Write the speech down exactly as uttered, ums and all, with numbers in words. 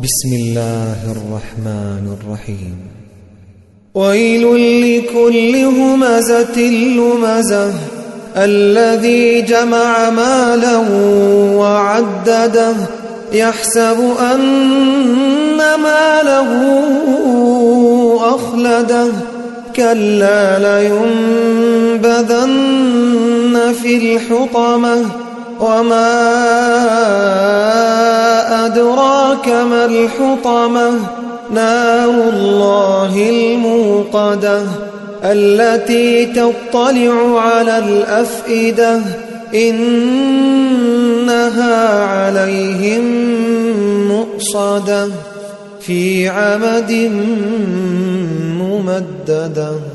بسم الله الرحمن الرحيم. ويل لكل همزة لمزة الذي جمع مالا وعدده يحسب أن ماله أخلده كلا لينبذن في الحطمة وما أدراك ما الحطمة نار الله الموقدة التي تطلع على الأفئدة إنها عليهم مؤصدة في عمد ممددة.